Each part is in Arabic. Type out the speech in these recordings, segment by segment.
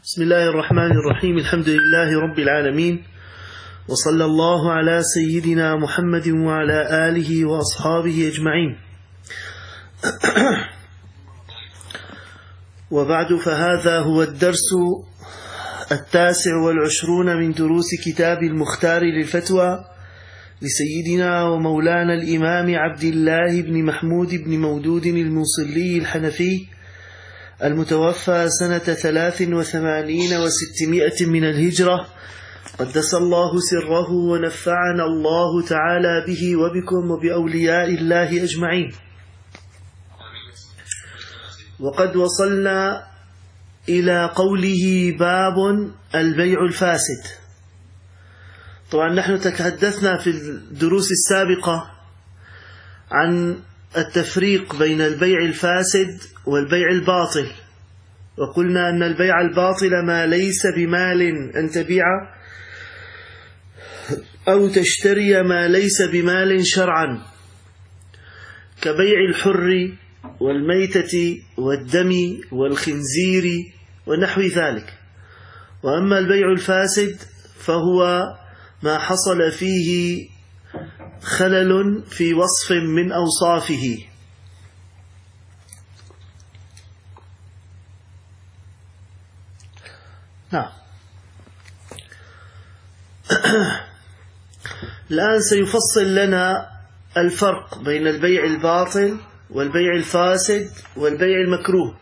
بسم الله الرحمن الرحيم. الحمد لله رب العالمين، وصلى الله على سيدنا محمد وعلى آله وأصحابه أجمعين. وبعد، فهذا هو الدرس 29 من دروس كتاب المختار للفتوى لسيدنا ومولانا الإمام عبد الله بن محمود بن مودود الموصلي الحنفي المتوفى سنة 83 و600 من الهجرة، قدس الله سره ونفعنا الله تعالى به وبكم وبأولياء الله أجمعين. وقد وصلنا إلى قوله باب البيع الفاسد. طبعا نحن تحدثنا في الدروس السابقة عن التفريق بين البيع الفاسد والبيع الباطل، وقلنا أن البيع الباطل ما ليس بمال أن تبيع أو تشتري ما ليس بمال شرعا، كبيع الحر والميتة والدم والخنزير ونحو ذلك. وأما البيع الفاسد فهو ما حصل فيه خلل في وصف من أوصافه. نعم. الآن سيفصل لنا الفرق بين البيع الباطل والبيع الفاسد والبيع المكروه.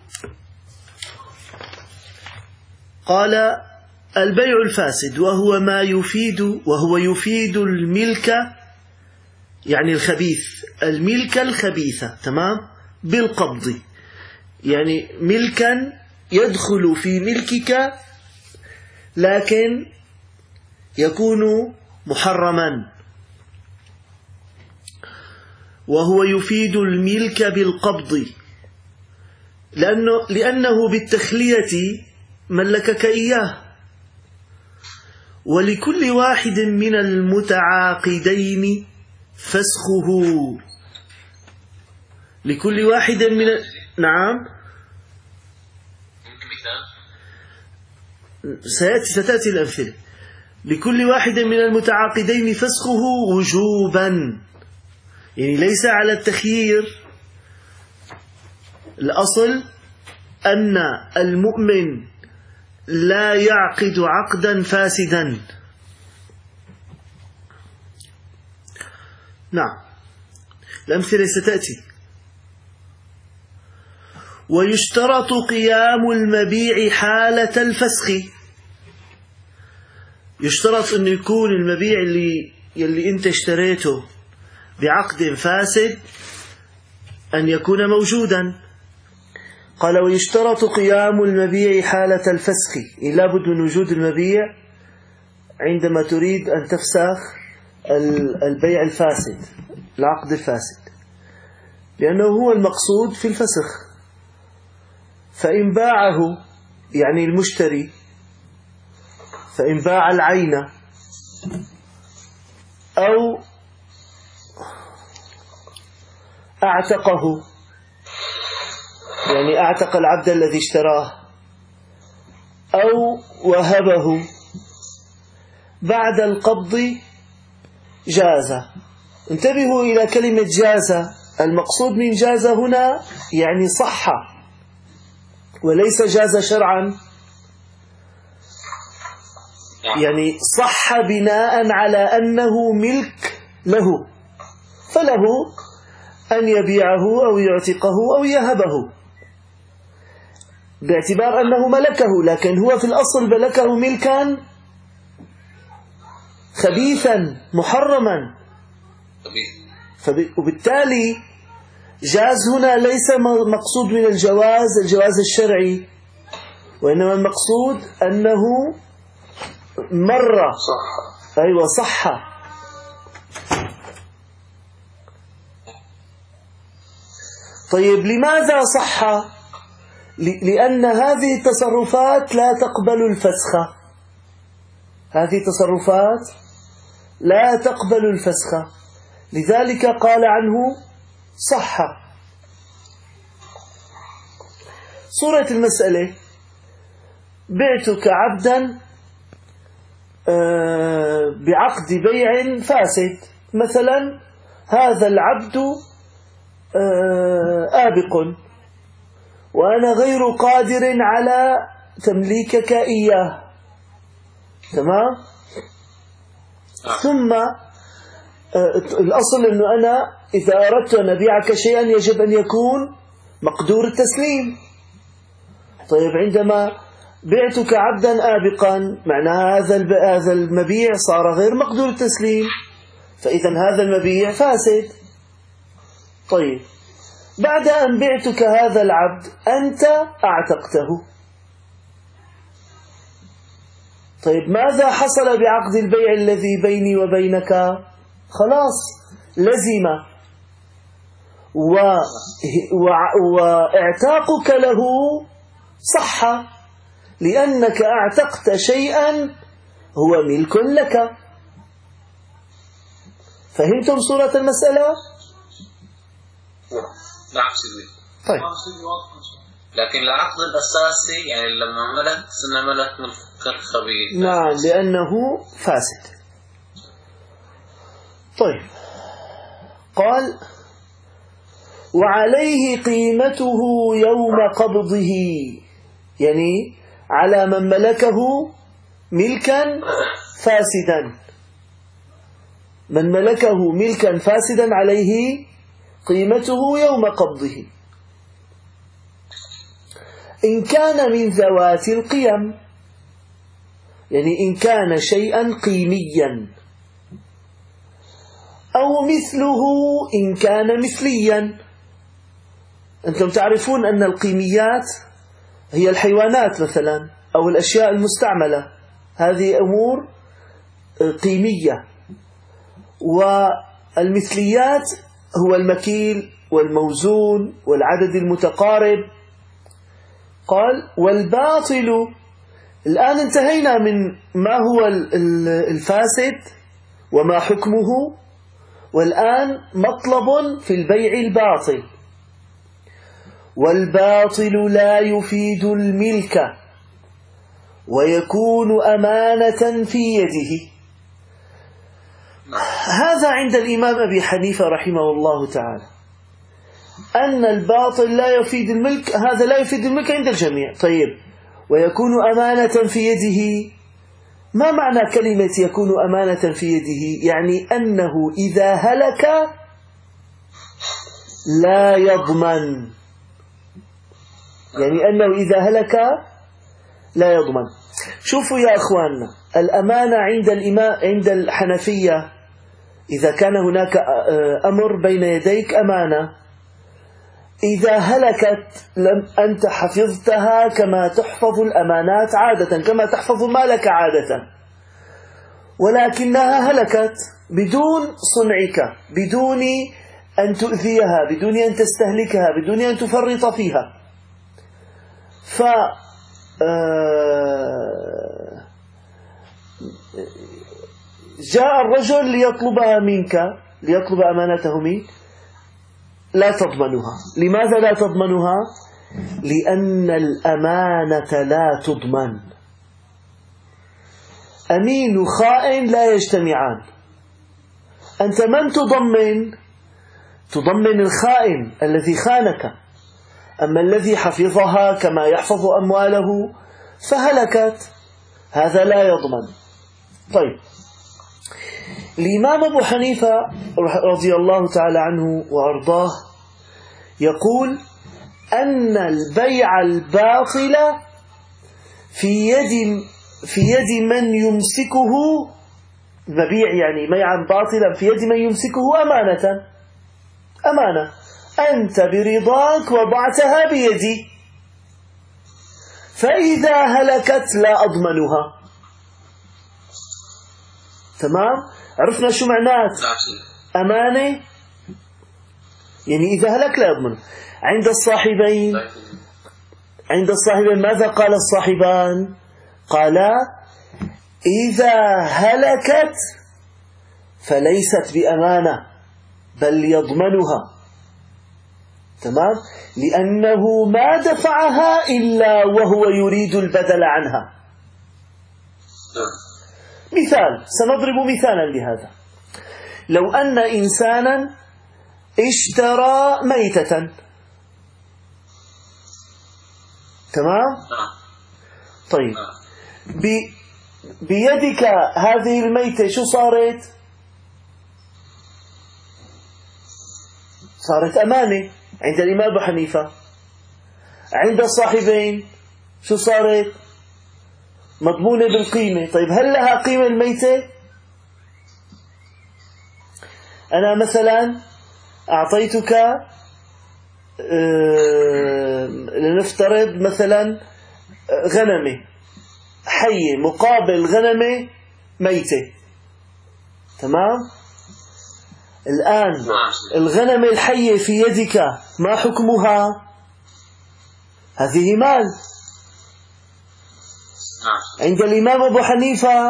قال: البيع الفاسد وهو يفيد الملك، يعني الخبيث، الملك الخبيثة، تمام، بالقبض، يعني ملكا يدخل في ملكك لكن يكون محرما. وهو يفيد الملك بالقبض لأنه بالتخلية ملكك إياه. ولكل واحد من المتعاقدين فسخه. لكل واحد من نعم، ستأتي الأمثلة. لكل واحد من المتعاقدين فسخه وجوبا، يعني ليس على التخيير. الأصل أن المؤمن لا يعقد عقدا فاسدا. نعم، الأمثلة ستأتي. ويشترط قيام المبيع حالة الفسخ. يشترط أن يكون المبيع اللي أنت اشتريته بعقد فاسد أن يكون موجودا. قال: ويشترط قيام المبيع حالة الفسخ، لا بد من وجود المبيع عندما تريد أن تفسخ البيع الفاسد، العقد الفاسد، لأنه هو المقصود في الفسخ. فإن باعه، يعني المشتري، فإن باع العين أو أعتقه، يعني أعتق العبد الذي اشتراه، أو وهبه بعد القبض، جاز. انتبهوا إلى كلمة جاز. المقصود من جاز هنا يعني صح، وليس جاز شرعا، يعني صح بناء على أنه ملك له، فله أن يبيعه أو يعتقه أو يهبه باعتبار أنه ملكه، لكن هو في الأصل ملكه ملكا خبيثا محرما. وبالتالي جاز هنا ليس مقصود من الجواز الشرعي، وإنما المقصود أنه مرة صح. أيوة، صح. طيب، لماذا صح؟ لأن هذه التصرفات لا تقبل الفسخ. هذه التصرفات لا تقبل الفسخ، لذلك قال عنه صح. صورة المسألة بعتك عبدا بعقد بيع فاسد، مثلا هذا العبد آبق وأنا غير قادر على تمليكك إياه، تمام؟ ثم الأصل أنه أنا إذا أردت أن أبيعك شيئا يجب أن يكون مقدور التسليم. طيب عندما بعتك عبدا آبقا معناها هذا المبيع صار غير مقدور التسليم، فإذا هذا المبيع فاسد. طيب بعد أن بعتك هذا العبد أنت أعتقته، طيب ماذا حصل بعقد البيع الذي بيني وبينك؟ خلاص لزم، واعتاقك له صح لأنك اعتقت شيئا هو ملك لك. فهمتم صورة المسألة؟ نعم سيدي. طيب لكن العقد الأساسي يعني لما ملك سنة ملك من الخبيث، نعم لأنه فاسد. طيب قال وعليه قيمته يوم قبضه، يعني على من ملكه ملكا فاسدا، من ملكه ملكا فاسدا عليه قيمته يوم قبضه إن كان من ذوات القيم، يعني إن كان شيئا قيميا، أو مثله إن كان مثليا. أنتم تعرفون أن القيميات هي الحيوانات مثلا أو الأشياء المستعملة، هذه أمور قيمية. والمثليات هو المكيل والموزون والعدد المتقارب. قال والباطل، الآن انتهينا من ما هو الفاسد وما حكمه، والآن مطلب في البيع الباطل. والباطل لا يفيد الملك ويكون أمانة في يده. هذا عند الإمام أبي حنيفة رحمه الله تعالى، أن الباطل لا يفيد الملك، هذا لا يفيد الملك عند الجميع. طيب ويكون أمانة في يده، ما معنى كلمة يكون أمانة في يده؟ يعني أنه إذا هلك لا يضمن، يعني أنه إذا هلك لا يضمن. شوفوا يا أخواننا، الأمانة عند الحنفية إذا كان هناك أمر بين يديك أمانة، إذا هلكت أنت حفظتها كما تحفظ الأمانات عادة، كما تحفظ مالك عادة، ولكنها هلكت بدون صنعك، بدون أن تؤذيها، بدون أن تستهلكها، بدون أن تفرط فيها. جاء الرجل ليطلبها منك، ليطلب أمانته منك، لا تضمنها. لماذا لا تضمنها؟ لأن الأمانة لا تضمن. أمين خائن لا يجتمعان. أنت من تضمن؟ تضمن الخائن الذي خانك، أما الذي حفظها كما يحفظ أمواله فهلكت، هذا لا يضمن. طيب الإمام أبو حنيفة رضي الله تعالى عنه وأرضاه يقول أن البيع الباطل في يد من يمسكه، المبيع يعني بيعا باطلا في يد من يمسكه أمانة أنت برضاك وضعتها بيدي، فإذا هلكت لا أضمنها. تمام؟ عرفنا شو معنات أمانة؟ يعني إذا هلك لا يضمن. عند الصاحبين ماذا قال الصاحبان؟ قالا إذا هلكت فليست بأمانة بل يضمنها. تمام؟ لأنه ما دفعها إلا وهو يريد البدل عنها. مثال، سنضرب مثالا لهذا. لو أن إنسانا اشترى ميتة، تمام؟ طيب، بيدك هذه الميتة شو صارت؟ صارت أمانة عند الإمام أبو حنيفة. عند الصاحبين شو صارت؟ مضمونة بالقيمة. طيب، هل لها قيمة الميتة؟ أنا مثلا أعطيتك لنفترض مثلا غنمة حية مقابل غنمة ميتة، تمام؟ الآن الغنمة الحية في يدك ما حكمها؟ هذه مال. عند الإمام أبو حنيفة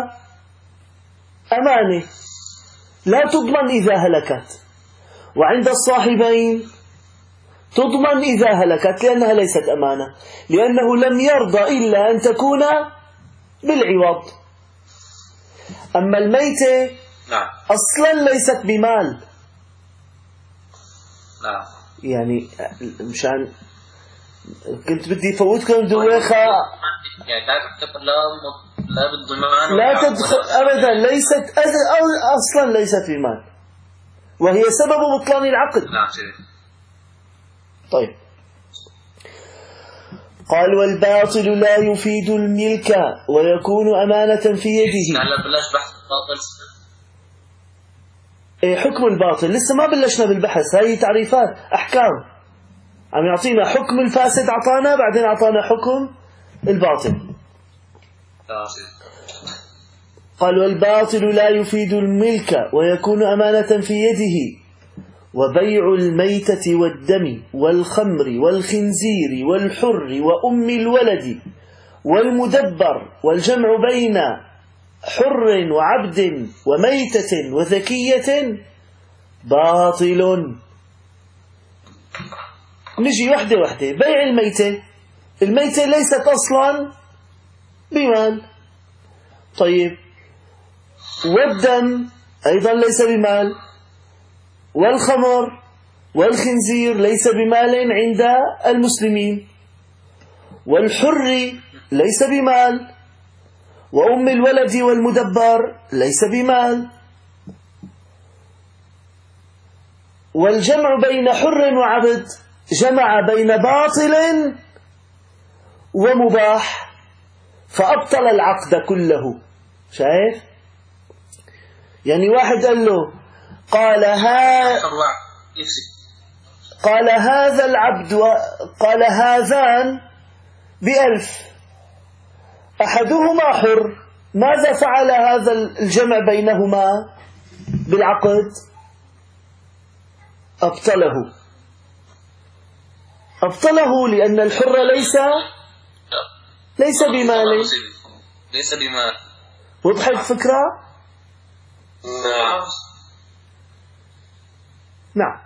أمانة لا تضمن إذا هلكت، وعند الصاحبين تضمن إذا هلكت لأنها ليست أمانة، لأنه لم يرضى إلا أن تكون بالعوض. أما الميتة أصلا ليست بمال. يعني مشان كنت بدي فوتكم دويخة، يعني لا بالضمان، لا تدخل أبدا، ليست أصلا ليست بمال، وهي سبب بطلان العقد. طيب، قال والباطل لا يفيد الملك ويكون أمانة في يده. هلا بلاش بحث باطل. حكم الباطل لسه ما بلشنا بالبحث، هاي تعريفات أحكام، عم يعطينا حكم الفاسد، عطانا بعدين عطانا حكم الباطل. قال والباطل لا يفيد الملك ويكون أمانة في يده، وبيع الميتة والدم والخمر والخنزير والحر وأم الولد والمدبر، والجمع بين حر وعبد وميتة وذكية باطل. نجي وحدة وحدة. بيع الميتة، الميتة ليست أصلا بمال. طيب، والدم أيضا ليس بمال، والخمر والخنزير ليس بمال عند المسلمين، والحر ليس بمال، وأم الولد والمدبر ليس بمال. والجمع بين حر وعبد جمع بين باطل ومباح فأبطل العقد كله. شايف؟ يعني واحد قال له قال هذا العبد، قال هذان ب1,000، أحدهما حر، ماذا فعل هذا الجمع بينهما بالعقد؟ أبطله لأن الحر ليس بمال. وضحت الفكرة؟ نعم.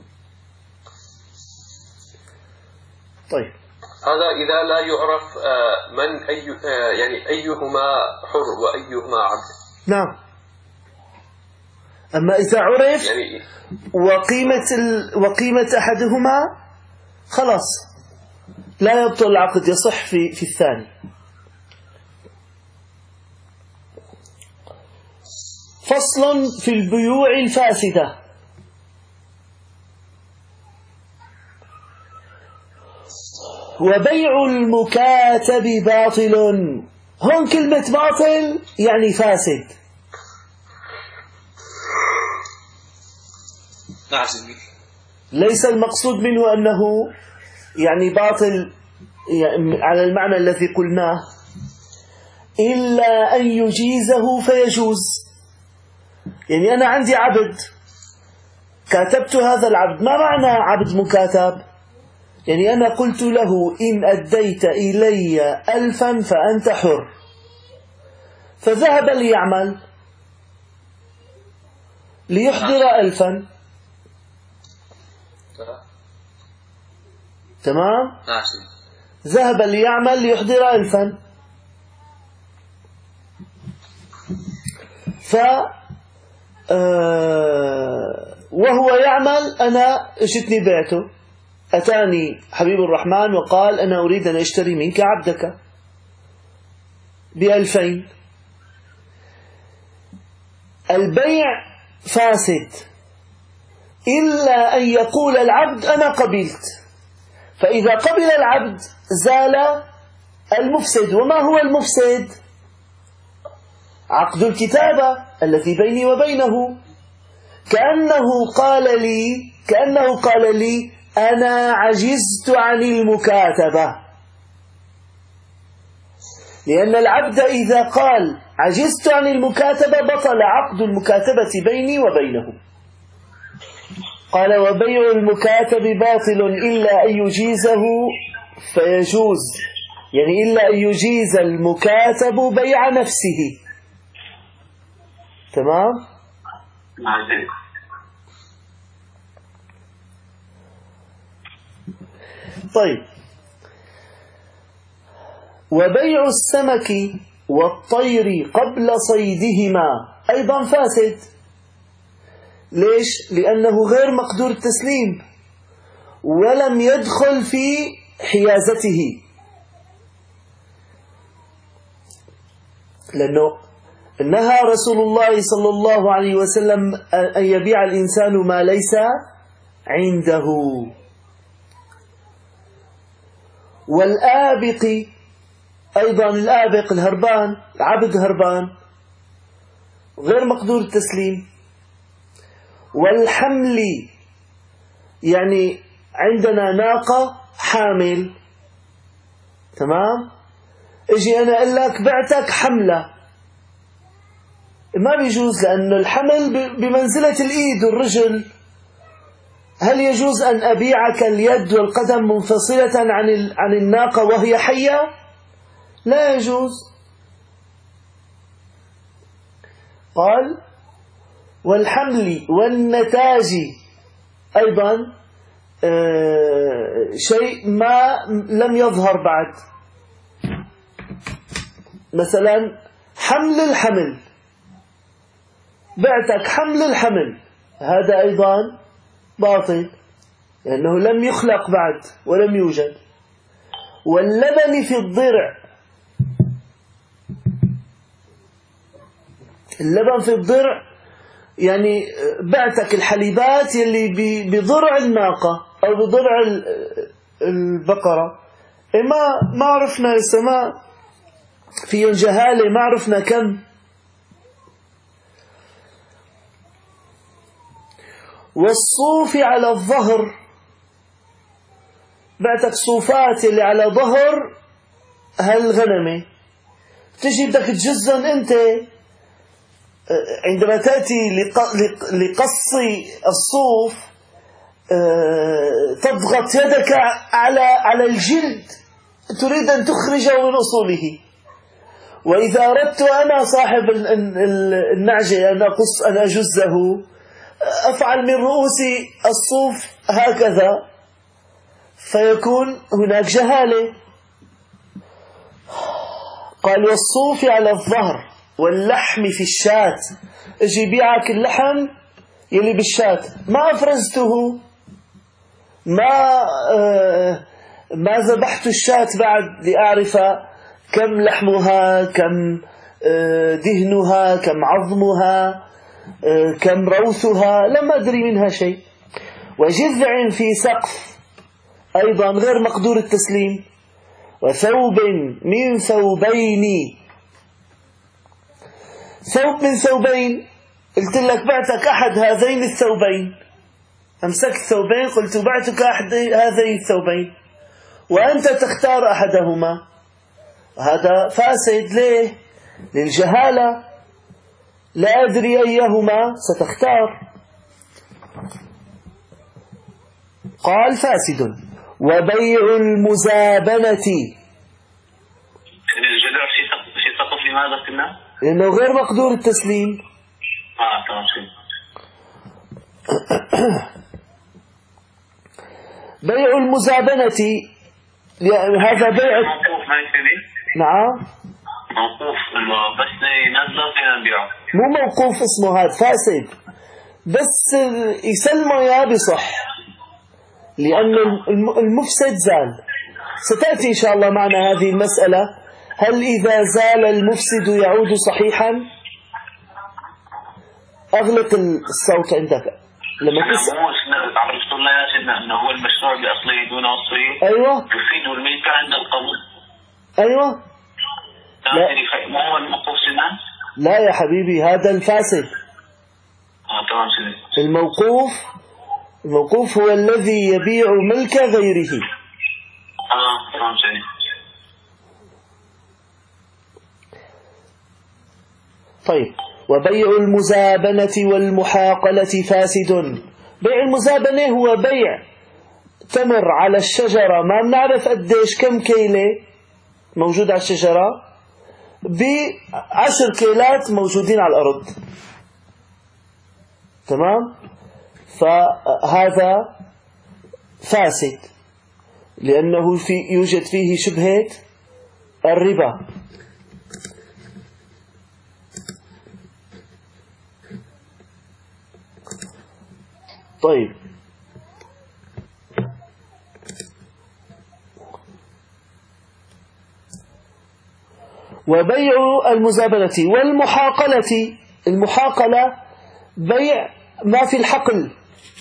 طيب، هذا إذا لا يعرف من يعني أيهما حر وأيهما عبد. نعم. أما إذا عرف يعني وقيمة أحدهما خلاص لا يبطل العقد، يصح في الثاني. فصل في البيوع الفاسدة. وبيع المكاتب باطل. هون كلمة باطل يعني فاسد. ليس المقصود منه أنه يعني باطل يعني على المعنى الذي قلناه، إلا أن يجيزه فيجوز. يعني أنا عندي عبد كاتبت هذا العبد، ما معنى عبد مكاتب؟ يعني أنا قلت له إن أديت إلي 1000 فأنت حر، فذهب ليعمل ليحضر 1000. تمام؟ ماشي. ذهب ليعمل ليحضر 1000. وهو يعمل أنا اجتني بعته، أتاني حبيب الرحمن وقال أنا أريد أن أشتري منك عبدك ب2000. البيع فاسد إلا أن يقول العبد أنا قبلت، فإذا قبل العبد زال المفسد. وما هو المفسد؟ عقد الكتابة الذي بيني وبينه، كأنه قال لي أنا عجزت عن المكاتبة، لأن العبد إذا قال عجزت عن المكاتبة بطل عقد المكاتبة بيني وبينه. قال وبيع المكاتب باطل إلا أن يجيزه فيجوز، يعني إلا أن يجيز المكاتب بيع نفسه. تمام؟ طيب، وبيع السمك والطير قبل صيدهما أيضا فاسد. ليش؟ لأنه غير مقدور التسليم ولم يدخل في حيازته، لأنه نهى رسول الله صلى الله عليه وسلم أن يبيع الإنسان ما ليس عنده. والآبق أيضا، الآبق الهربان، عبد هربان غير مقدور التسليم. والحمل، يعني عندنا ناقة حامل، تمام؟ اجي أنا أقول لك بعتك حملة، ما بيجوز، لأن الحمل بمنزلة الإيد والرجل. هل يجوز أن أبيعك اليد والقدم منفصلة عن الناقة وهي حية؟ لا يجوز. قال والحمل والنتاج أيضا شيء ما لم يظهر بعد، مثلا حمل الحمل، بعتك حمل الحمل، هذا أيضا باطل لأنه لم يخلق بعد ولم يوجد. واللبن في الضرع، اللبن في الضرع يعني بعتك الحليبات يلي بضرع الناقة أو بضرع البقرة، ما عرفنا لسه، ما في جهالة، ما عرفنا كم. والصوف على الظهر، بعتك صوفات اللي على ظهر هالغنمة، تجي بدك تجزن أنت. عندما تأتي لقص الصوف تضغط يدك على الجلد، تريد أن تخرجه من أصوله. وإذا أردت أنا صاحب النعجة أن أجزه، أفعل من رؤوس الصوف هكذا، فيكون هناك جهالة. قال والصوف على الظهر واللحم في الشاة، اجي بيعك اللحم يلي بالشاة، ما أفرزته، ما ذبحت الشاة بعد لأعرف كم لحمها، كم دهنها، كم عظمها، كم روثها، لم أدري منها شيء. وجذع في سقف أيضا غير مقدور التسليم. وثوب من ثوبين، ثوب من ثوبين، قلت لك بعتك أحد هذين الثوبين، أمسكت ثوبين قلت بعتك أحد هذين الثوبين وأنت تختار أحدهما، هذا فاسد. ليه؟ للجهالة، لا أدري أيهما ستختار. قال فاسد. وبيع المزابنة، الجذع في سقف لماذا قلنا؟ لأنه غير مقدور التسليم. تمام. بيع المزابنة هذا بيع. نعم موقوف بس نزله فينا نبيعه. مو موقوف اسمه هذا فاسد، بس يسلمه يا بصح، لأن المفسد زال. ستأتي إن شاء الله معنا هذه المسألة، هل إذا زال المفسد يعود صحيحا؟ أغلق الصوت عندك لما تسأل. عرفت الله يا سيدنا أنه هو المشروع بأصله دون وصفه. أيوة يفيد الملك عند القبول. أيوة ما هو الموقوف سنان؟ لا يا حبيبي، هذا الفاسد. تمام سيدي. الموقوف هو الذي يبيع ملك غيره. تمام سيدي. طيب، وبيع المزابنة والمحاقلة فاسد. بيع المزابنة هو بيع تمر على الشجرة، ما بنعرف قديش كم كيلة موجود على الشجرة، ب10 كيلات موجودين على الأرض. تمام؟ فهذا فاسد لأنه يوجد فيه شبهة الربا. طيب، وبيع المزابنة والمحاقلة. المحاقلة بيع ما في الحقل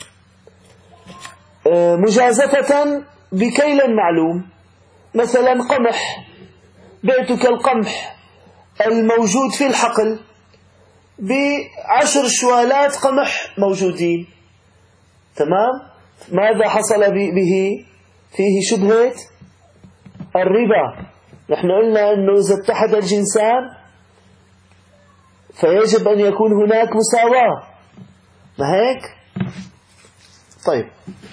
مجازفة بكيل معلوم. مثلا قمح، بعتك القمح الموجود في الحقل ب10 شوالات قمح موجودين. تمام؟ ماذا حصل به؟ فيه شبهة الربا. نحن قلنا أنه إذا اتحد الجنسان فيجب أن يكون هناك مساواة، ما هيك؟ طيب،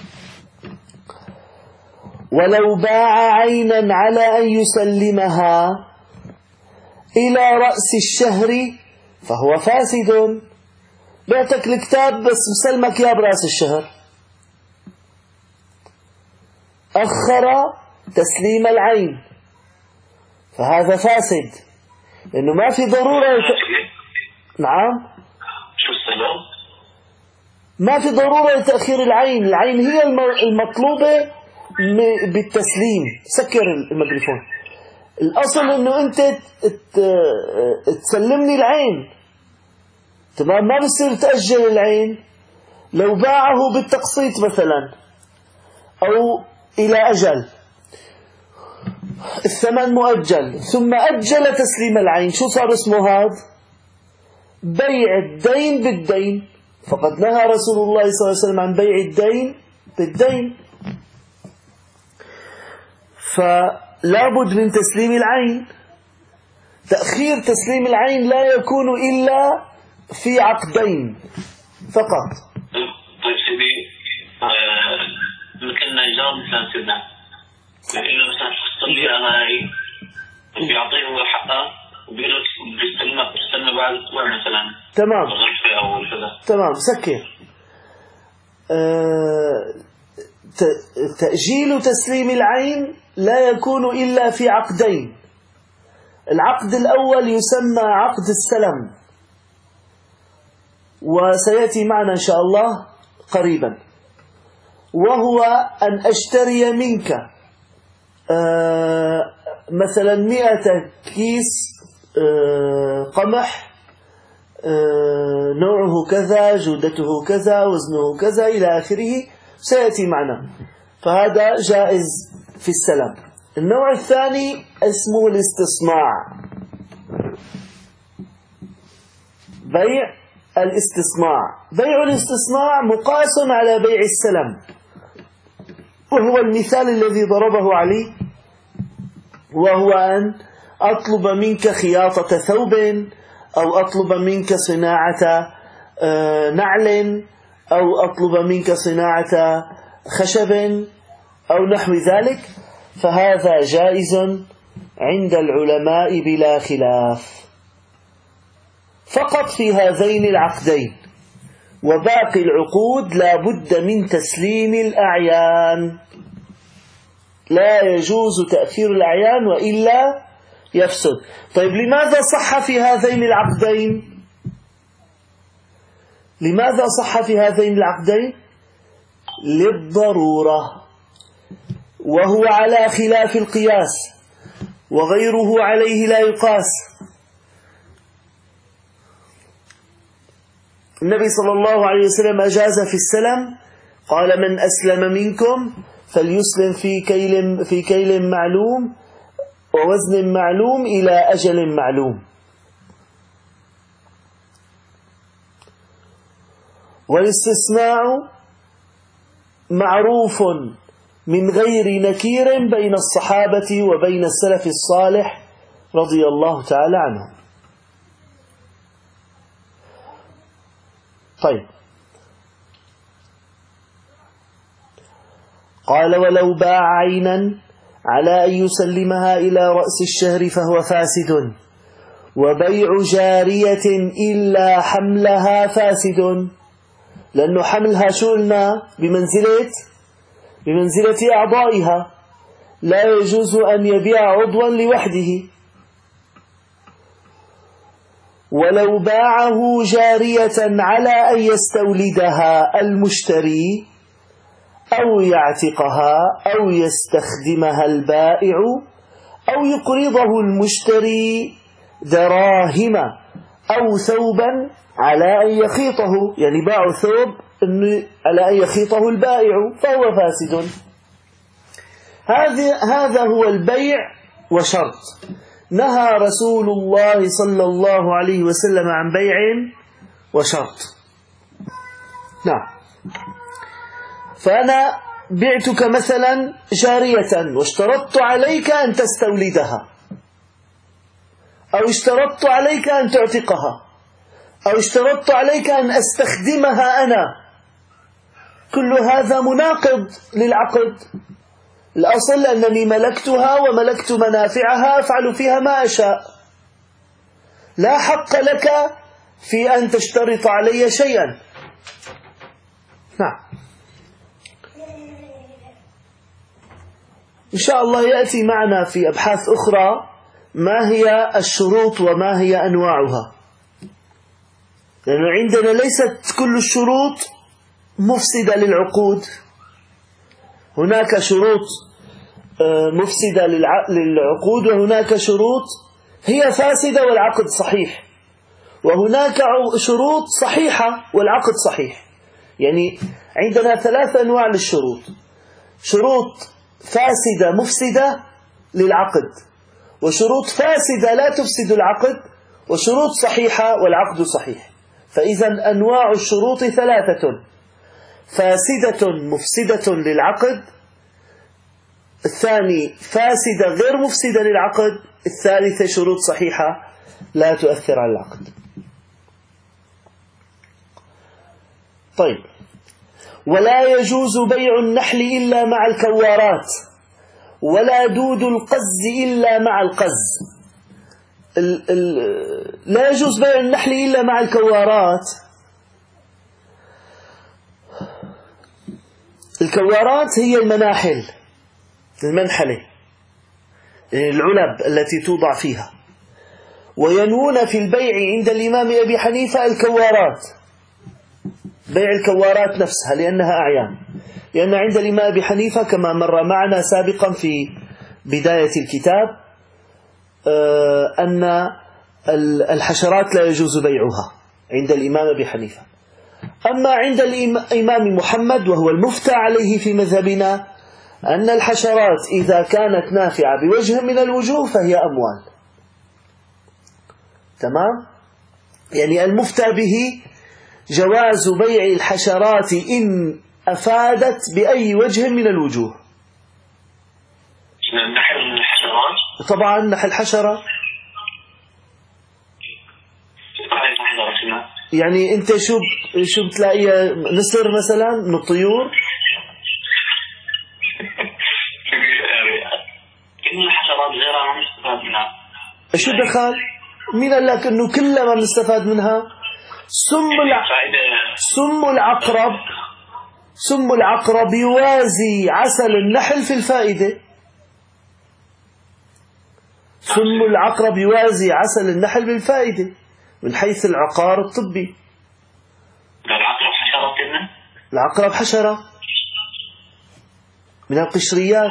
ولو باع عينا على أن يسلمها إلى رأس الشهر فهو فاسد. بعتك الكتاب بس مسلمك يا برأس الشهر، أخر تسليم العين، فهذا فاسد لأنه ما في ضرورة. نعم، شو السبب؟ ما في ضرورة لتأخير العين. العين هي المطلوبة بالتسليم. سكر الميكروفون. الأصل أنه أنت تسلمني العين. تمام؟ ما بصير تأجل العين. لو باعه بالتقسيط مثلا أو إلى أجل، الثمن مؤجل ثم أجل تسليم العين، شو صار اسمه هذا؟ بيع الدين بالدين. فقد نهى رسول الله صلى الله عليه وسلم عن بيع الدين بالدين. فلا بد من تسليم العين. تأخير تسليم العين لا يكون إلا في عقدين فقط. طيب سيدي، مثلنا إجار مثلا سيدنا، لأنه مثلا حصل لي أنا هاي بيعطيه هو حقه وبيقول لك بيستلمه بعد أسبوع مثلا. تمام غرفة أو كذا. تمام، سكر. تأجيل تسليم العين لا يكون إلا في عقدين. العقد الأول يسمى عقد السلم، وسيأتي معنا إن شاء الله قريبا، وهو أن أشتري منك مثلا 100 كيس قمح، نوعه كذا، جودته كذا، وزنه كذا إلى آخره، سيأتي معنا. فهذا جائز في السلم. النوع الثاني اسمه الاستصناع، بيع الاستصناع. بيع الاستصناع مقاس على بيع السلم، وهو المثال الذي ضربه علي، وهو أن أطلب منك خياطة ثوب، أو أطلب منك صناعة نعل، أو أطلب منك صناعة خشب أو نحو ذلك، فهذا جائز عند العلماء بلا خلاف، فقط في هذين العقدين. وباقي العقود لا بد من تسليم الأعيان. لا يجوز تأخير الأعيان وإلا يفسد. طيب لماذا صح في هذين العقدين؟ لماذا صح في هذين العقدين؟ للضرورة، وهو على خلاف القياس، وغيره عليه لا يقاس. النبي صلى الله عليه وسلم أجاز في السلم، قال من أسلم منكم فليسلم في كيل معلوم ووزن معلوم إلى أجل معلوم. والاستثناء معروف من غير نكير بين الصحابة وبين السلف الصالح رضي الله تعالى عنهم. طيب، قال ولو باع عينا على أن يسلمها إلى رأس الشهر فهو فاسد، وبيع جارية إلا حملها فاسد، لأنه حملها شو قلنا بمنزلة أعضائها، لا يجوز أن يبيع عضوا لوحده. ولو باعه جارية على أن يستولدها المشتري أو يعتقها أو يستخدمها البائع أو يقرضه المشتري دراهم أو ثوبا على أن يخيطه، يعني باع ثوب على أن يخيطه البائع فهو فاسد. هذا هو البيع وشرط. نهى رسول الله صلى الله عليه وسلم عن بيع وشرط. نعم، فأنا بعتك مثلا جارية واشترطت عليك أن تستولدها، أو اشترطت عليك أن تعتقها، أو اشترطت عليك أن أستخدمها أنا، كل هذا مناقض للعقد. الأصل أنني ملكتها وملكت منافعها، أفعل فيها ما أشاء، لا حق لك في أن تشترط علي شيئا. نعم، إن شاء الله يأتي معنا في أبحاث أخرى ما هي الشروط وما هي أنواعها، لأنه عندنا ليست كل الشروط مفسدة للعقود، هناك شروط مفسدة للعقود، وهناك شروط هي فاسدة والعقد صحيح، وهناك شروط صحيحة والعقد صحيح. يعني عندنا 3 أنواع للشروط: شروط فاسدة مفسدة للعقد، وشروط فاسدة لا تفسد العقد، وشروط صحيحة والعقد صحيح. فإذا أنواع الشروط 3: فاسدة مفسدة للعقد، الثاني فاسدة غير مفسدة للعقد، الثالثة شروط صحيحة لا تؤثر على العقد. طيب، ولا يجوز بيع النحل إلا مع الكوارات، ولا دود القز إلا مع القز. لا يجوز بيع النحل إلا مع الكوارات. الكوارات هي المناحل، المنحلة، العلب التي توضع فيها. وينوون في البيع عند الإمام أبي حنيفة الكوارات، بيع الكوارات نفسها، لأنها أعيان. لأن عند الإمام أبي حنيفة كما مر معنا سابقا في بداية الكتاب أن الحشرات لا يجوز بيعها عند الإمام أبي حنيفة. أما عند الإمام محمد وهو المفتى عليه في مذهبنا أن الحشرات إذا كانت نافعة بوجه من الوجوه فهي أموال. تمام؟ يعني المفتى به جواز بيع الحشرات إن أفادت بأي وجه من الوجوه. نحل الحشرات؟ طبعا نحل حشرة، يعني أنت شو بتلاقي نسر مثلا من الطيور؟ إن الحشرات غيرها ما نستفاد منها. شو دخل؟ مين قال لك إنه كلها ما نستفاد منها؟ سم العقرب يوازي عسل النحل في الفائدة. سم العقرب يوازي عسل النحل بالفائدة من حيث العقار الطبي. العقرب حشرة كنا؟ العقرب حشرة من القشريات.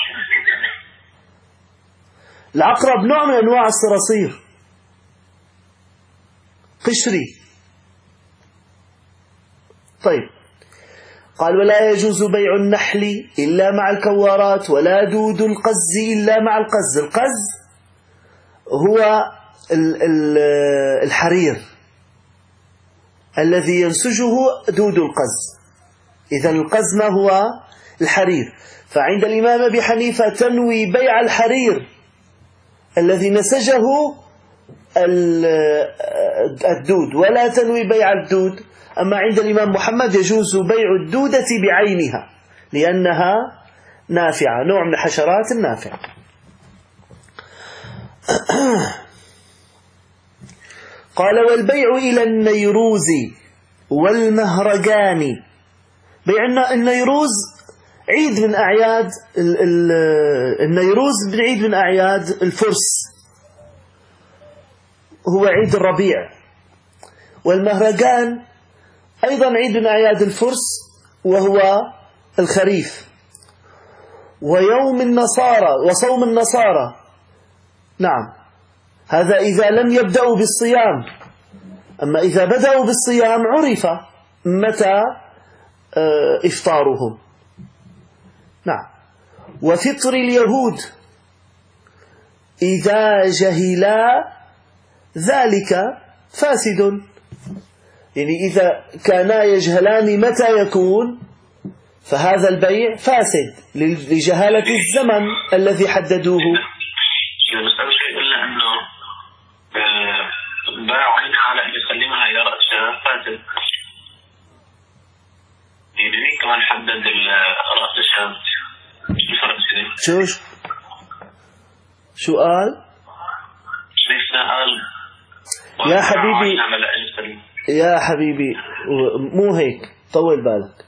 العقرب نوع من أنواع الصراصير قشري. طيب، قال ولا يجوز بيع النحل إلا مع الكوارات ولا دود القز إلا مع القز. القز هو الحرير الذي ينسجه دود القز. إذن القز ما هو؟ الحرير. فعند الإمام أبي حنيفة تنوي بيع الحرير الذي نسجه الدود ولا تنوي بيع الدود. أما عند الإمام محمد يجوز بيع الدودة بعينها لأنها نافعة، نوع من الحشرات النافعة. قال والبيع إلى النيروز والمهرجان. بيع النيروز عيد من أعياد النيروز، عيد من أعياد الفرس، هو عيد الربيع. والمهرجان أيضا عيد من أعياد الفرس وهو الخريف. ويوم النصارى وصوم النصارى، نعم، هذا إذا لم يبدأوا بالصيام. أما إذا بدأوا بالصيام عرف متى إفطارهم. نعم. وفطر اليهود إذا جهلا ذلك فاسد، يعني إذا كانا يجهلان متى يكون فهذا البيع فاسد لجهالة الزمن الذي حددوه. باع عينها على أن يسلمها إلى رأسها فاسد، يعني كمان حدد رأس الشاب. شو قال؟ يا حبيبي يا حبيبي مو هيك، طول بالك.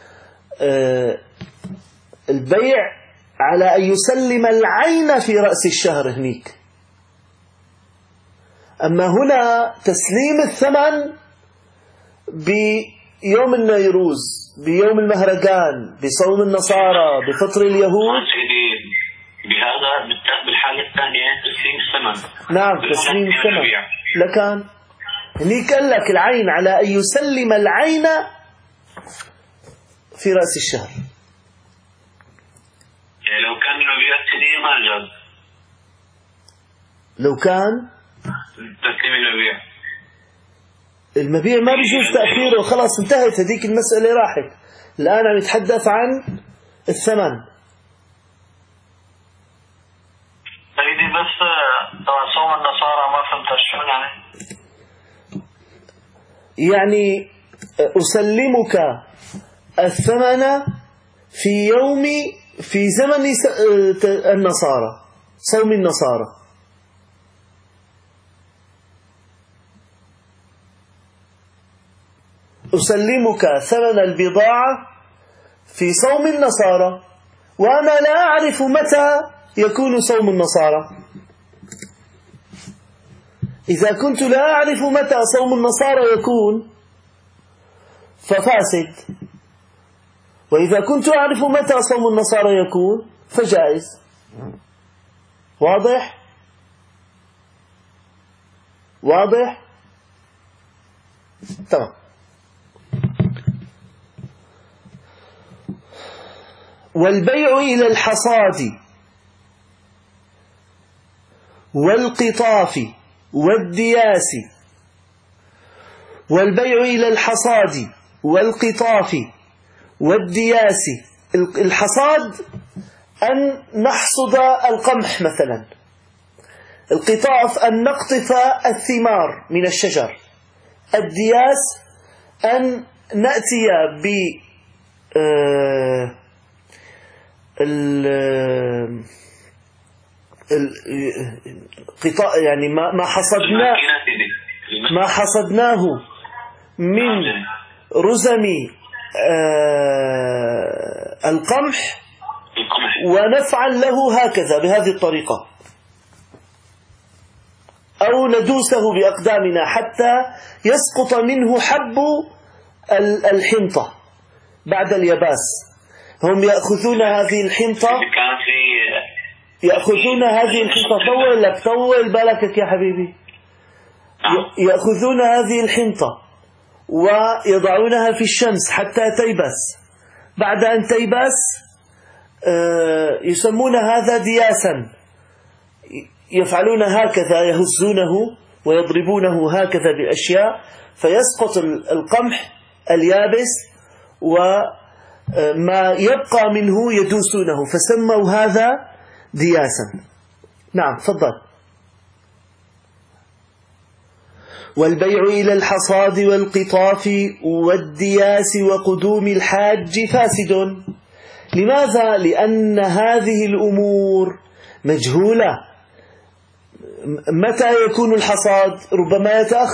البيع على أن يسلم العين في رأس الشهر هنيك. أما هنا تسليم الثمن بيوم النيروز، بيوم المهرجان، بصوم النصارى، بفطر اليهود. بهذا بالحالة الثانية تسليم الثمن. نعم، تسليم الثمن. لكن هنيك قال لك العين على أن يسلم العين في رأس الشهر. يعني لو كان المبيع الثانية ما جاز. لو كان تسليم المبيع ما بيجوز تأخيره، خلاص انتهت هذيك المسألة، راحت. الآن عم يتحدث عن الثمن. سيدي بس صوم النصارى ما فهمت شلون يعني أسلمك الثمن في زمن النصارى، صوم النصارى. أسلمك ثمن البضاعة في صوم النصارى وأنا لا أعرف متى يكون صوم النصارى. إذا كنت لا أعرف متى صوم النصارى يكون ففاسد، وإذا كنت أعرف متى صوم النصارى يكون فجائز. واضح؟ واضح؟ تمام. والبيع إلى الحصاد والقطاف والدياس. والبيع إلى الحصاد والقطاف والدياس. الحصاد أن نحصد القمح مثلا، القطاف أن نقطف الثمار من الشجر، الدياس أن نأتي ب يعني ما حصدناه من رزم القمح ونفعل له هكذا بهذه الطريقة. أو ندوسه بأقدامنا حتى يسقط منه حب الحنطة بعد اليباس. هم يأخذون هذه الحنطة، طول بالك يا حبيبي. يأخذون هذه الحنطة ويضعونها في الشمس حتى تيبس. بعد أن تيبس يسمون هذا دياسا، يفعلون هكذا، يهزونه ويضربونه هكذا بالأشياء فيسقط القمح اليابس وما يبقى منه يدوسونه، فسموا هذا دياسا. نعم تفضل. والبيع إلى الحصاد والقطاف والدياس وقدوم الحاج فاسد. لماذا؟ لأن هذه الأمور مجهولة. متى يكون الحصاد؟ ربما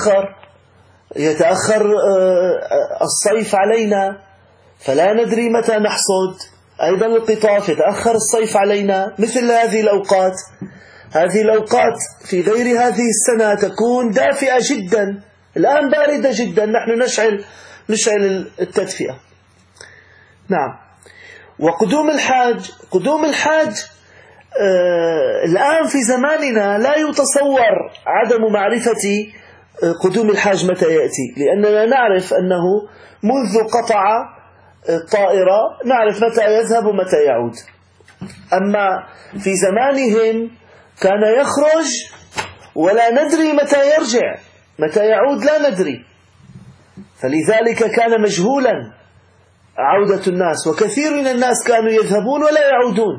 يتأخر الصيف علينا فلا ندري متى نحصد. أيضا القطاف يتأخر الصيف علينا. مثل هذه الأوقات في غير هذه السنة تكون دافئة جدا، الآن باردة جدا، نحن نشعل التدفئة. نعم. وقدوم الحاج الآن في زماننا لا يتصور عدم معرفة قدوم الحاج متى يأتي، لأننا نعرف أنه منذ قطع الطائرة نعرف متى يذهب ومتى يعود. أما في زمانهم كان يخرج ولا ندري متى يرجع، متى يعود لا ندري، فلذلك كان مجهولا عودة الناس، وكثير من الناس كانوا يذهبون ولا يعودون.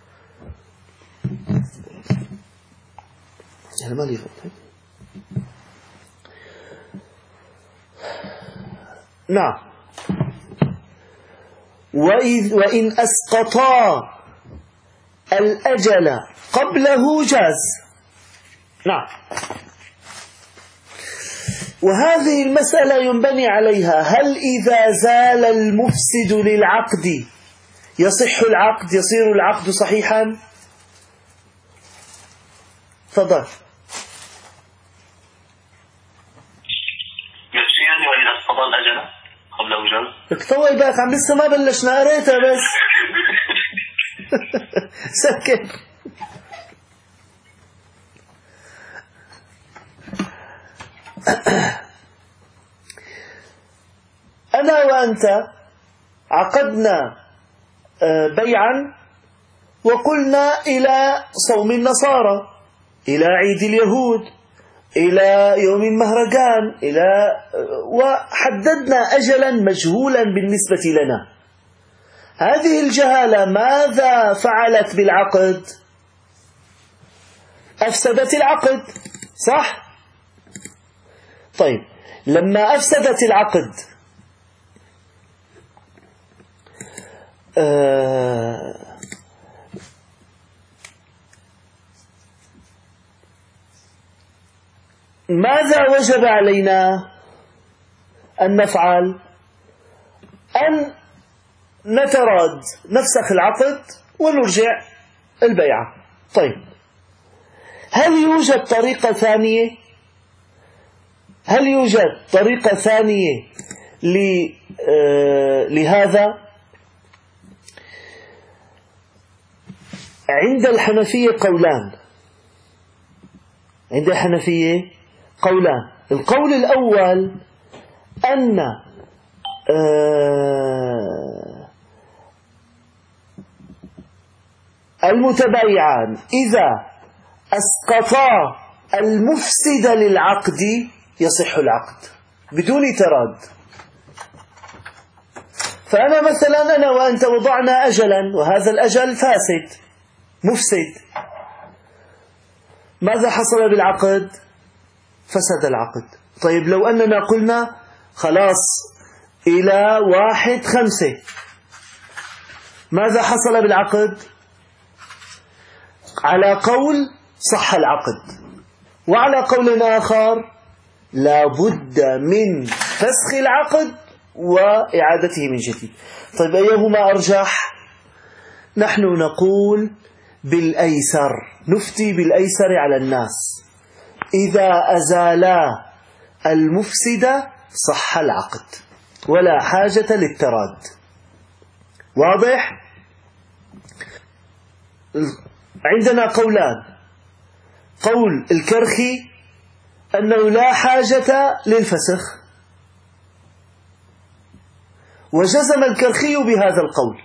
نعم. وإن أسقطا الأجل قبله جاز. نعم. وهذه المسألة ينبني عليها: هل إذا زال المفسد للعقد يصح العقد، يصير العقد صحيحا؟ تفضل. وإن أسقط الأجل قبله جاز. اكتوي باك، عم لسه ما بلشنا، قريتها بس. سكت. أنا وأنت عقدنا بيعا وقلنا إلى صوم النصارى، إلى عيد اليهود، إلى يوم المهرجان، وحددنا أجلا مجهولا بالنسبة لنا. هذه الجهالة ماذا فعلت بالعقد؟ أفسدت العقد، صح؟ طيب، لما أفسدت العقد ماذا وجب علينا أن نفعل؟ أن نتراد، نفسخ العقد ونرجع البيعة. طيب، هل يوجد طريقة ثانية؟ لهذا؟ عند الحنفية قولان. القول الأول أن المتبايعان إذا أسقطا المفسد للعقد يصح العقد بدون تراد. فأنا مثلا أنا وأنت وضعنا أجلا، وهذا الأجل فاسد مفسد، ماذا حصل بالعقد؟ فسد العقد. طيب، لو أننا قلنا خلاص إلى 1/5، ماذا حصل بالعقد؟ على قول صح العقد، وعلى قول آخر لا بد من فسخ العقد وإعادته من جديد. طيب، أيهما أرجح؟ نحن نقول بالأيسر، نفتي بالأيسر على الناس. إذا أزالا المفسد صح العقد ولا حاجة للتراد. واضح؟ عندنا قولان: قول الكرخي أنه لا حاجة للفسخ، وجزم الكرخي بهذا القول،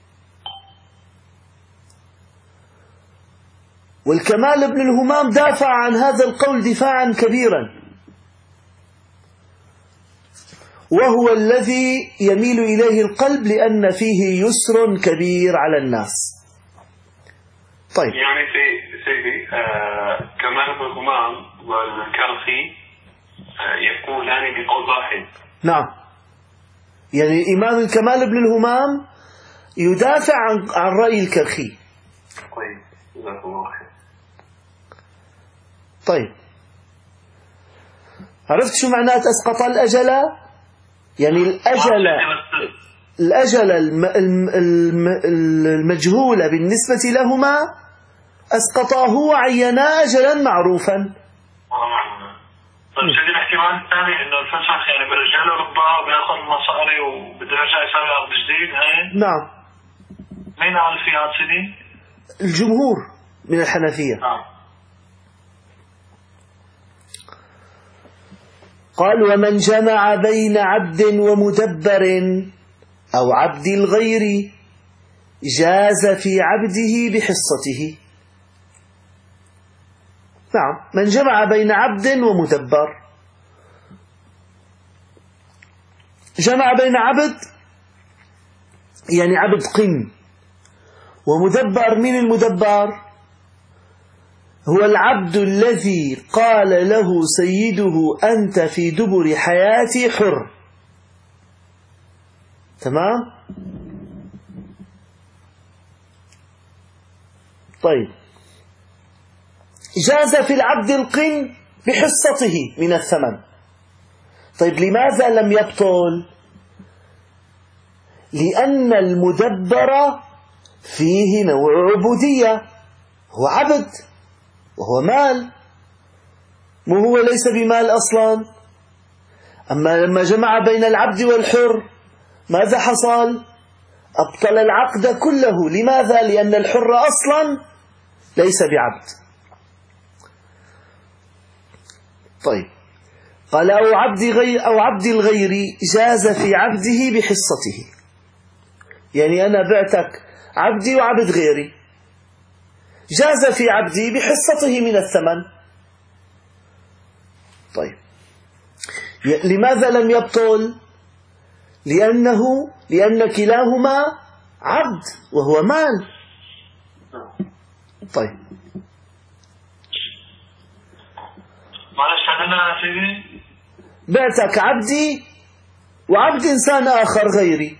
والكمال بن الهمام دافع عن هذا القول دفاعا كبيرا، وهو الذي يميل إليه القلب لأن فيه يسر كبير على الناس. طيب، يعني سيدي كمال بن الهمام والكرخي يقولان بقول واحد. نعم، يعني الإمام الكمال بن الهمام يدافع عن رأي الكرخي. طيب، جزاكم الله خير. طيب، عرفت شو معنات أسقط الأجل؟ يعني الأجل المجهولة بالنسبة لهما أسقطاه وعينا أجلا معروفا. طيب سيدي، الاحتمال الثاني إنه الفسخ يعني برجع له رباه وبياخذ مصاري وبده يرجع يسوي عقد جديد. هاي نعم. مين قال فيها سيدي؟ الجمهور من الحنفية. قال: ومن جمع بين عبد ومدبر أو عبد الغير جاز في عبده بحصته. نعم، من جمع بين عبد ومدبر، جمع بين عبد يعني عبد قن، ومدبر. من المدبر؟ هو العبد الذي قال له سيده أنت في دبر حياتي حر. تمام؟ طيب، جاز في العبد القن بحصته من الثمن. طيب، لماذا لم يبطل؟ لأن المدبر فيه نوع عبودية، هو عبد وهو مال، وهو ليس بمال أصلا. أما لما جمع بين العبد والحر ماذا حصل؟ أبطل العقد كله. لماذا؟ لأن الحر أصلا ليس بعبد. طيب، قال: أو عبد الغير جاز في عبده بحصته. يعني أنا بعتك عبدي وعبد غيري، جاز في عبدي بحصته من الثمن. طيب، لماذا لم يبطل؟ لأن كلاهما عبد وهو مال. طيب، معلش أنا سيدي بعتك عبدي وعبد إنسان آخر غيري،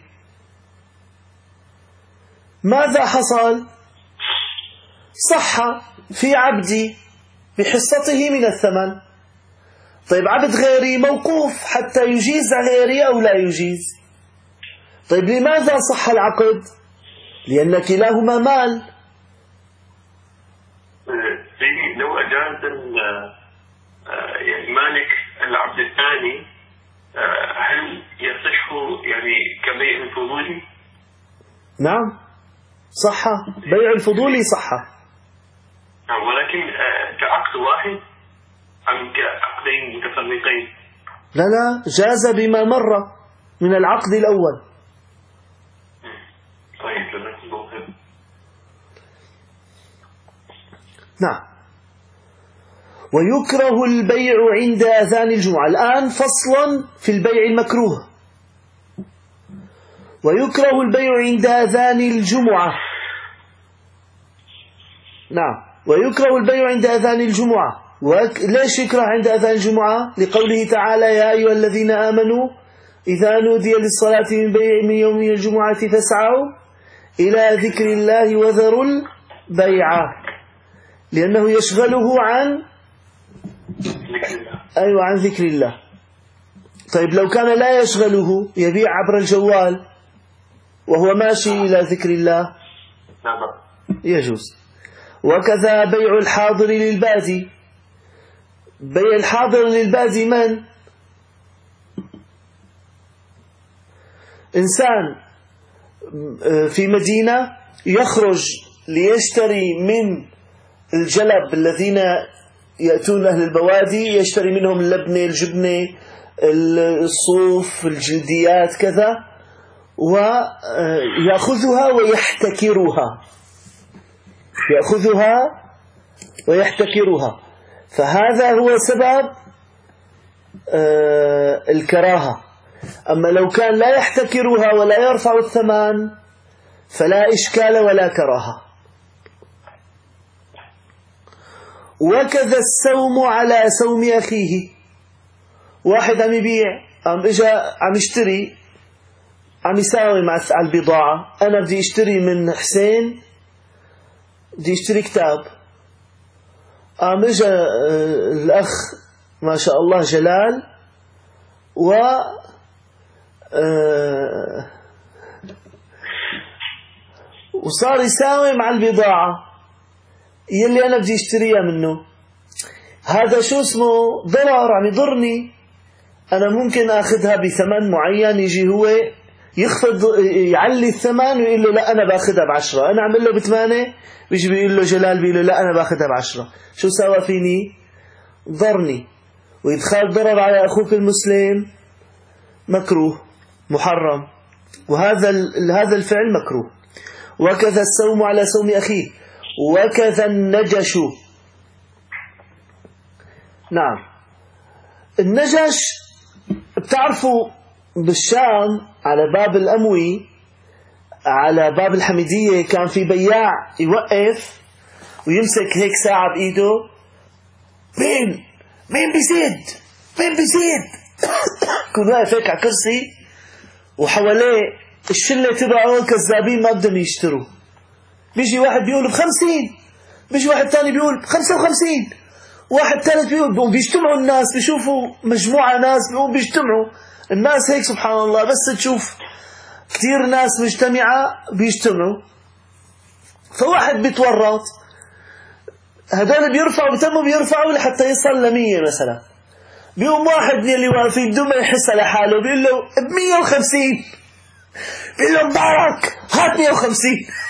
ماذا حصل؟ صح في عبدي بحصته من الثمن. طيب، عبد غيري موقوف حتى يجيز غيري أو لا يجيز. طيب، لماذا صح العقد؟ لأن كلاهما مال. لو أجاز يعني مالك العبد الثاني، هل يصح يعني كبيع الفضولي؟ نعم، صح، بيع الفضولي صح. ولكن كعقد واحد أم كعقدين متفرقين؟ لا، جاز بما مر من العقد الأول. طيب، جزاك الله خير. نعم. ويكره البيع عند أذان الجمعة. الآن فصل في البيع المكروه. ويكره البيع عند أذان الجمعة. نعم، ويكره البيع عند أذان الجمعة. ليش يكره عند أذان الجمعة؟ لقوله تعالى: يا أيها الذين آمنوا إذا نودي للصلاة من يوم الجمعة فاسعوا إلى ذكر الله وذروا البيع، لأنه يشغله عن عن ذكر الله. طيب، لو كان لا يشغله يبيع عبر الجوال وهو ماشي إلى ذكر الله يجوز. وكذا بيع الحاضر للبادي، بيع الحاضر للبادي من؟ إنسان في مدينة يخرج ليشتري من الجلب الذين يأتون أهل البوادي، يشتري منهم اللبنة، الجبنة، الصوف، الجلديات كذا، ويأخذها ويحتكرها، يأخذها ويحتكرها. فهذا هو سبب الكراهة. أما لو كان لا يحتكرها ولا يرفع الثمن فلا إشكال ولا كراهة. وكذا السوم على سوم أخيه. واحد عم يبيع، عم يشتري، عم يساوم على البضاعة. أنا بدي اشتري من حسين، بدي اشتري كتاب. اجى الأخ ما شاء الله جلال وصار يساوم على البضاعة يلي أنا بدي اشتريها منه. هذا شو اسمه؟ ضرر، عم يضرني. أنا ممكن أخذها بثمن معين، يجي هو يخفض يعلي الثمن ويقول له لا أنا باخذها ب10. أنا عمل له ب8، بيجي بيقول له جلال، بيقول له لا أنا باخذها ب10. شو سوى فيني؟ ضرني. وإدخال ضرر على أخوك المسلم مكروه محرم، وهذا الفعل مكروه. وكذا السوم على سوم أخيه. وكذا النجش. نعم، النجش بتعرفوا بالشام على باب الأموي، على باب الحميدية، كان في بياع يوقف ويمسك هيك ساعة بإيده. مين بيزيد يكون واقف هيك على كرسي وحواليه الشلة تبعه كذابين ما بدهم يشتروا. بيجي واحد بيقول ب50، بيجي واحد تاني بيقول ب55، واحد ثالث بيقول. بيجتمعوا الناس، بيشوفوا مجموعة ناس بيقوم بيجتمعوا الناس هيك سبحان الله. بس تشوف كثير ناس مجتمعة بيجتمعوا، فواحد بيتورط، هذول بيرفعوا بتموا بيرفعوا لحتى يصل ل100 مثلا. بيقوم واحد من اللي واقفين بدون ما يحس على حاله بيقول له ب150، بيقول له مبارك هات 150.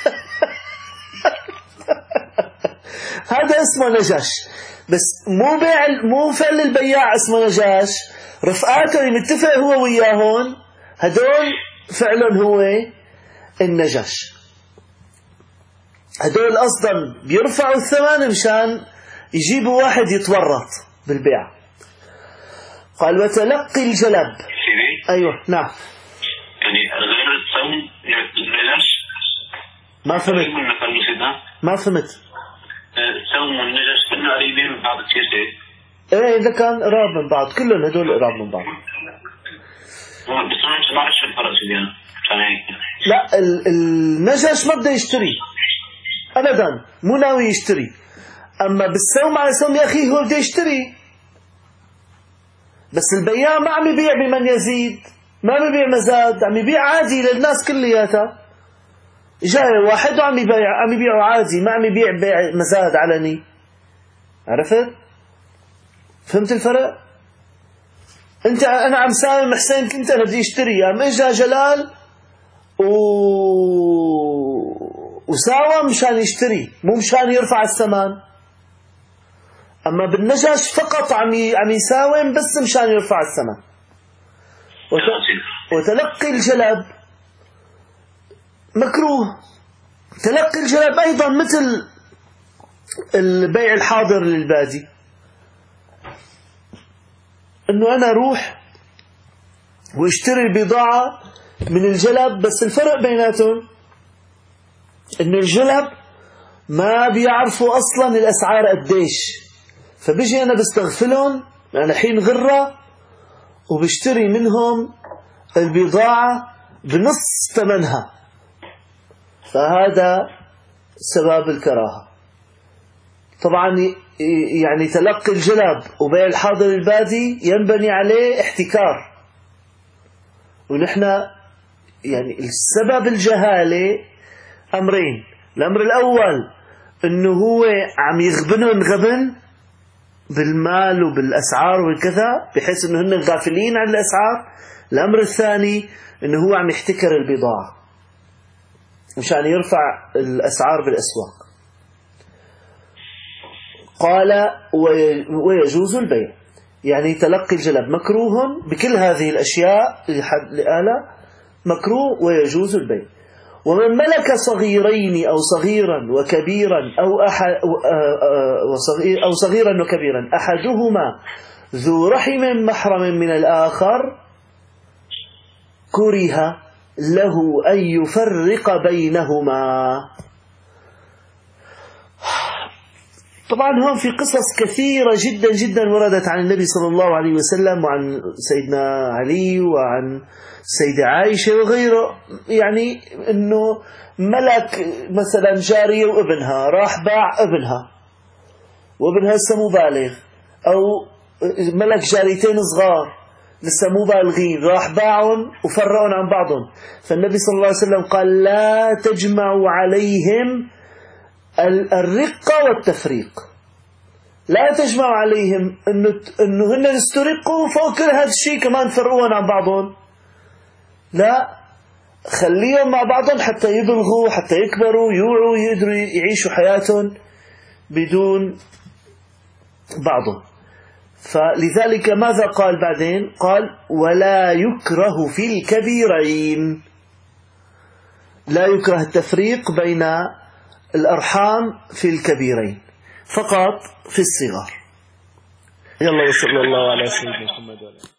هذا اسمه نجاش. بس مو فعل البياع اسمه نجاش، رفقاته اللي متفق هو وياهن هدول فعلا هو النجاش. هدول أصلا بيرفعوا الثمن مشان يجيبوا واحد يتورط بالبيع. قال وتلقي الجلب. أيوة نعم. يعني غير الصوم النجاش ما فهمت. الصوم والنجاش كلهم قريبين من بعض كثير. ايه إذا كان قراب من بعض، كلهم هدول قراب من بعض. بس ما بعرف شو الفرق يعني. لا النجاش ما بده يشتري أبدا، مو ناوي يشتري. أما بالسوم على سوم أخيه هو بده يشتري. بس البياع ما عم يبيع بمن يزيد، ما عم يبيع مزاد، عم يبيع عادي للناس كلياتها. جاي واحد وعم يبيعه عادي، ما عم يبيع بيع مزاد علني. عرفت؟ فهمت الفرق؟ أنا عم ساوم حسين، كنت أنا بدي اشتري، عم إجا جلال وساوم مشان يشتري، مو مشان يرفع الثمن. أما بالنجاش فقط عم يساوم بس مشان يرفع الثمن. وتلقي الجلب مكروه. تلقي الجلب أيضا مثل البيع الحاضر للبادي، أنه أنا أروح واشتري البضاعة من الجلب. بس الفرق بيناتهم أن الجلب ما بيعرفوا أصلا الأسعار قديش، فبيجي أنا بستغفلهم، أنا حين غرة، وبشتري منهم البضاعة بنص ثمنها. فهذا سبب الكراهة. طبعا يعني تلقي الجلب وبيع الحاضر البادي ينبني عليه احتكار، ونحن يعني السبب الجهالة أمرين. الأمر الأول أنه هو عم يغبنهم غبن، بالمال وبالأسعار وكذا بحيث أنه هن غافلين عن الأسعار. الأمر الثاني أنه هو عم يحتكر البضاعة مشان يرفع الأسعار بالأسواق. قال ويجوز البيع، يعني تلقي الجلب مكروه بكل هذه الأشياء لآلة مكروه ويجوز البيع. ومن ملك صغيرين أو صغيرا وكبيرا أو صغيرا وكبيرا أحدهما ذو رحم محرم من الآخر كره له أن يفرق بينهما. طبعا هون في قصص كثيرة جدا جدا وردت عن النبي صلى الله عليه وسلم وعن سيدنا علي وعن السيدة عائشة وغيره، يعني انه ملك مثلا جارية وابنها راح باع ابنها وابنها لسه مو بالغ، او ملك جاريتين صغار لسه مو بالغين راح باعهم وفرقهم عن بعضهم، فالنبي صلى الله عليه وسلم قال لا تجمعوا عليهم الرقة والتفريق، لا تجمع عليهم انه هن يسترقوا فوق كل هذا الشيء كمان تفرقون عن بعضهم، لا خليهم مع بعضهم حتى يبلغوا حتى يكبروا يوعوا يقدروا يعيشوا حياتهم بدون بعضهم. فلذلك ماذا قال بعدين؟ قال ولا يكره في الكبيرين، لا يكره التفريق بين الأرحام في الكبيرين، فقط في الصغار. يلا وصلى الله على سيدنا محمد وعلى